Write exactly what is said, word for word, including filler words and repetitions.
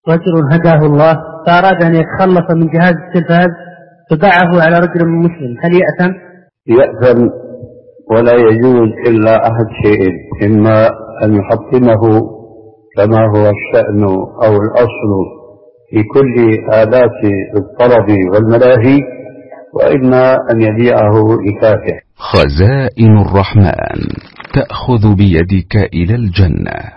رجل هداه الله فأراد أن يتخلص من جهاز التلفاز فباعه على رجل مسلم، هل يأثم؟ يأثم، ولا يجوز إلا أحد شيء: إما أن يحطمه كما هو الشأن أو الأصل في كل آلات الطرب والملاهي، وإما أن يبيعه لكافر. خزائن الرحمن تأخذ بيدك إلى الجنة.